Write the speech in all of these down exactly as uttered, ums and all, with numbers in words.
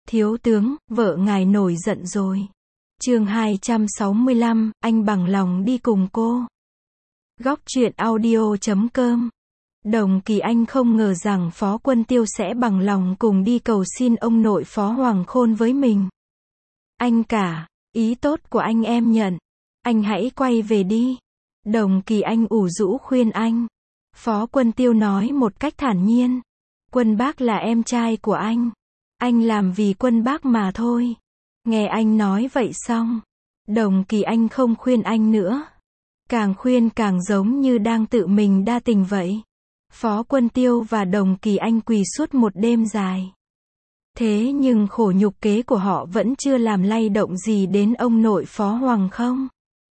Thiếu tướng, vợ ngài nổi giận rồi. Chương hai trăm sáu mươi lăm, anh bằng lòng đi cùng cô. Góc truyện audio chấm com. Đồng Kỳ Anh không ngờ rằng Phó Quân Tiêu sẽ bằng lòng cùng đi cầu xin ông nội Phó Hoàng Khôn với mình. Anh cả, ý tốt của anh em nhận. Anh hãy quay về đi. Đồng Kỳ Anh ủ rũ khuyên anh. Phó Quân Tiêu nói một cách thản nhiên. Quân Bác là em trai của anh. Anh làm vì Quân Bác mà thôi. Nghe anh nói vậy xong, Đồng Kỳ Anh không khuyên anh nữa. Càng khuyên càng giống như đang tự mình đa tình vậy. Phó Quân Tiêu và Đồng Kỳ Anh quỳ suốt một đêm dài. Thế nhưng khổ nhục kế của họ vẫn chưa làm lay động gì đến ông nội Phó Hoàng không.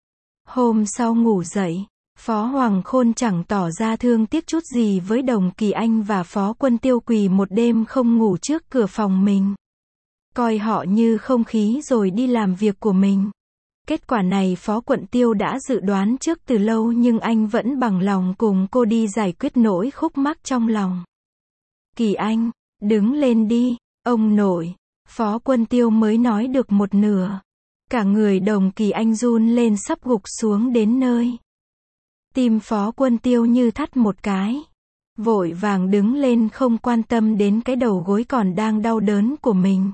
Hôm sau ngủ dậy, Phó Hoàng Khôn chẳng tỏ ra thương tiếc chút gì với Đồng Kỳ Anh và Phó Quân Tiêu quỳ một đêm không ngủ trước cửa phòng mình. Coi họ như không khí rồi đi làm việc của mình. Kết quả này Phó Quân Tiêu đã dự đoán trước từ lâu nhưng anh vẫn bằng lòng cùng cô đi giải quyết nỗi khúc mắc trong lòng. Kỳ Anh, đứng lên đi, ông nội. Phó Quân Tiêu mới nói được một nửa. Cả người Đồng Kỳ Anh run lên sắp gục xuống đến nơi. Tim Phó Quân Tiêu như thắt một cái. Vội vàng đứng lên không quan tâm đến cái đầu gối còn đang đau đớn của mình.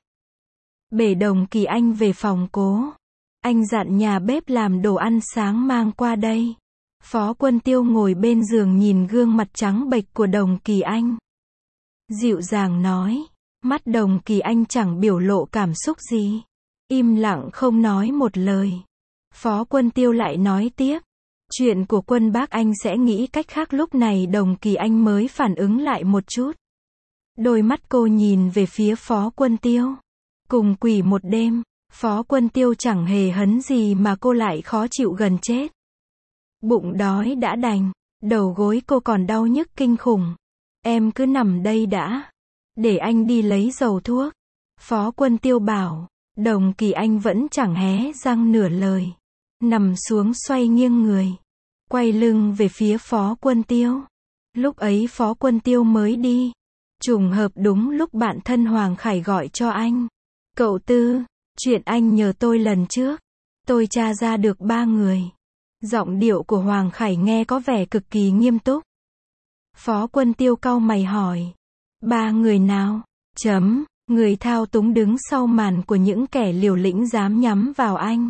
Bể Đồng Kỳ Anh về phòng cố. Anh dặn nhà bếp làm đồ ăn sáng mang qua đây. Phó Quân Tiêu ngồi bên giường nhìn gương mặt trắng bệch của Đồng Kỳ Anh. Dịu dàng nói. Mắt Đồng Kỳ Anh chẳng biểu lộ cảm xúc gì. Im lặng không nói một lời. Phó Quân Tiêu lại nói tiếp. Chuyện của Quân Bác anh sẽ nghĩ cách khác. Lúc này Đồng Kỳ Anh mới phản ứng lại một chút. Đôi mắt cô nhìn về phía Phó Quân Tiêu. Cùng quỳ một đêm, Phó Quân Tiêu chẳng hề hấn gì mà cô lại khó chịu gần chết. Bụng đói đã đành, đầu gối cô còn đau nhức kinh khủng. Em cứ nằm đây đã. Để anh đi lấy dầu thuốc. Phó Quân Tiêu bảo. Đồng Kỳ Anh vẫn chẳng hé răng nửa lời. Nằm xuống xoay nghiêng người. Quay lưng về phía Phó Quân Tiêu. Lúc ấy Phó Quân Tiêu mới đi. Trùng hợp đúng lúc bạn thân Hoàng Khải gọi cho anh. Cậu Tư, chuyện anh nhờ tôi lần trước. Tôi tra ra được ba người. Giọng điệu của Hoàng Khải nghe có vẻ cực kỳ nghiêm túc. Phó Quân Tiêu cau mày hỏi. Ba người nào? Chấm, người thao túng đứng sau màn của những kẻ liều lĩnh dám nhắm vào anh.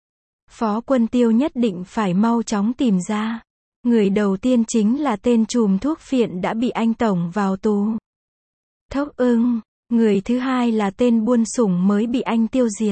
Phó Quân Tiêu nhất định phải mau chóng tìm ra. Người đầu tiên chính là tên trùm thuốc phiện đã bị anh tổng vào tù. Thốc Ưng. Người thứ hai là tên buôn sủng mới bị anh tiêu diệt.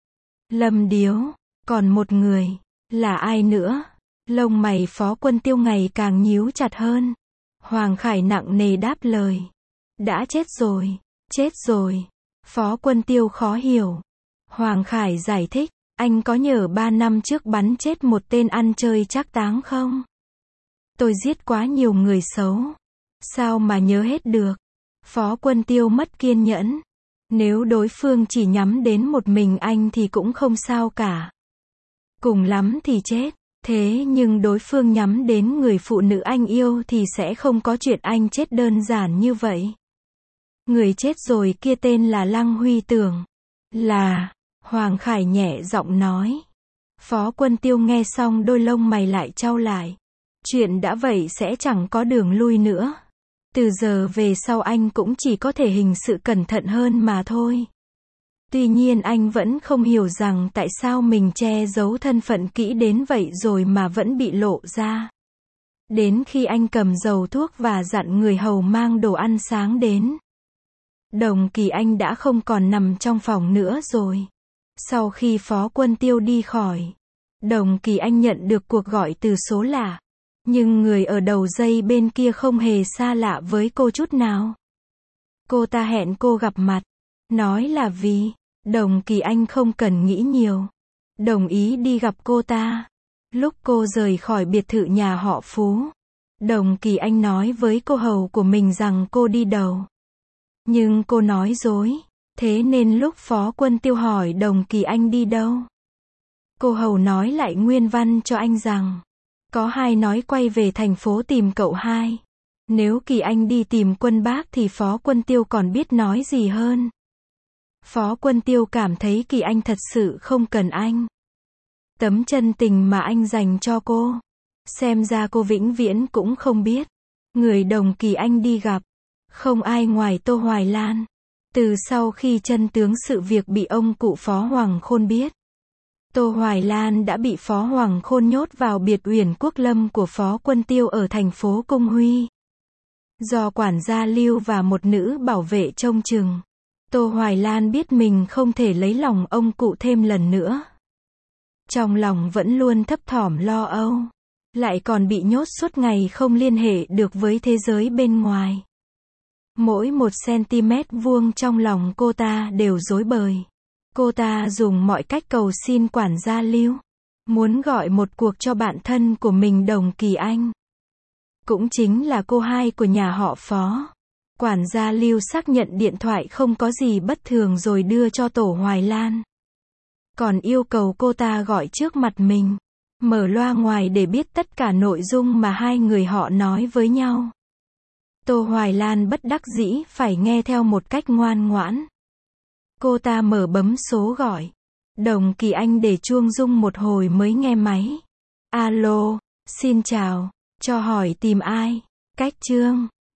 Lâm Điếu. Còn một người. Là ai nữa? Lông mày Phó Quân Tiêu ngày càng nhíu chặt hơn. Hoàng Khải nặng nề đáp lời. Đã chết rồi. Chết rồi. Phó Quân Tiêu khó hiểu. Hoàng Khải giải thích. Anh có nhớ ba năm trước bắn chết một tên ăn chơi trác táng không? Tôi giết quá nhiều người xấu. Sao mà nhớ hết được? Phó Quân Tiêu mất kiên nhẫn. Nếu đối phương chỉ nhắm đến một mình anh thì cũng không sao cả. Cùng lắm thì chết. Thế nhưng đối phương nhắm đến người phụ nữ anh yêu thì sẽ không có chuyện anh chết đơn giản như vậy. Người chết rồi kia tên là Lăng Huy Tưởng. Là... Hoàng Khải nhẹ giọng nói. Phó Quân Tiêu nghe xong đôi lông mày lại chau lại. Chuyện đã vậy sẽ chẳng có đường lui nữa. Từ giờ về sau anh cũng chỉ có thể hình sự cẩn thận hơn mà thôi. Tuy nhiên anh vẫn không hiểu rằng tại sao mình che giấu thân phận kỹ đến vậy rồi mà vẫn bị lộ ra. Đến khi anh cầm dầu thuốc và dặn người hầu mang đồ ăn sáng đến. Đồng Kỳ Anh đã không còn nằm trong phòng nữa rồi. Sau khi Phó Quân Tiêu đi khỏi, Đồng Kỳ Anh nhận được cuộc gọi từ số lạ. Nhưng người ở đầu dây bên kia không hề xa lạ với cô chút nào. Cô ta hẹn cô gặp mặt. Nói là vì, Đồng Kỳ Anh không cần nghĩ nhiều. Đồng ý đi gặp cô ta. Lúc cô rời khỏi biệt thự nhà họ Phú, Đồng Kỳ Anh nói với cô hầu của mình rằng cô đi đầu. Nhưng cô nói dối. Thế nên lúc Phó Quân Tiêu hỏi Đồng Kỳ Anh đi đâu, cô hầu nói lại nguyên văn cho anh rằng có hai nói quay về thành phố tìm cậu hai. Nếu Kỳ Anh đi tìm Quân Bác thì Phó Quân Tiêu còn biết nói gì hơn. Phó Quân Tiêu cảm thấy Kỳ Anh thật sự không cần anh. Tấm chân tình mà anh dành cho cô, xem ra cô vĩnh viễn cũng không biết. Người đồng Kỳ Anh đi gặp, không ai ngoài Tô Hoài Lan. Từ sau khi chân tướng sự việc bị ông cụ Phó Hoàng Khôn biết, Tô Hoài Lan đã bị Phó Hoàng Khôn nhốt vào biệt uyển Quốc Lâm của Phó Quân Tiêu ở thành phố Cung Huy. Do quản gia Lưu và một nữ bảo vệ trông chừng, Tô Hoài Lan biết mình không thể lấy lòng ông cụ thêm lần nữa. Trong lòng vẫn luôn thấp thỏm lo âu, lại còn bị nhốt suốt ngày không liên hệ được với thế giới bên ngoài. Mỗi một cm vuông trong lòng cô ta đều rối bời. Cô ta dùng mọi cách cầu xin quản gia Lưu, muốn gọi một cuộc cho bạn thân của mình Đồng Kỳ Anh. Cũng chính là cô hai của nhà họ Phó. Quản gia Lưu xác nhận điện thoại không có gì bất thường rồi đưa cho Tổ Hoài Lan. Còn yêu cầu cô ta gọi trước mặt mình, mở loa ngoài để biết tất cả nội dung mà hai người họ nói với nhau. Tô Hoài Lan bất đắc dĩ phải nghe theo một cách ngoan ngoãn. Cô ta mở bấm số gọi. Đồng Kỳ Anh để chuông rung một hồi mới nghe máy. Alo, xin chào, cho hỏi tìm ai? Cách Trương.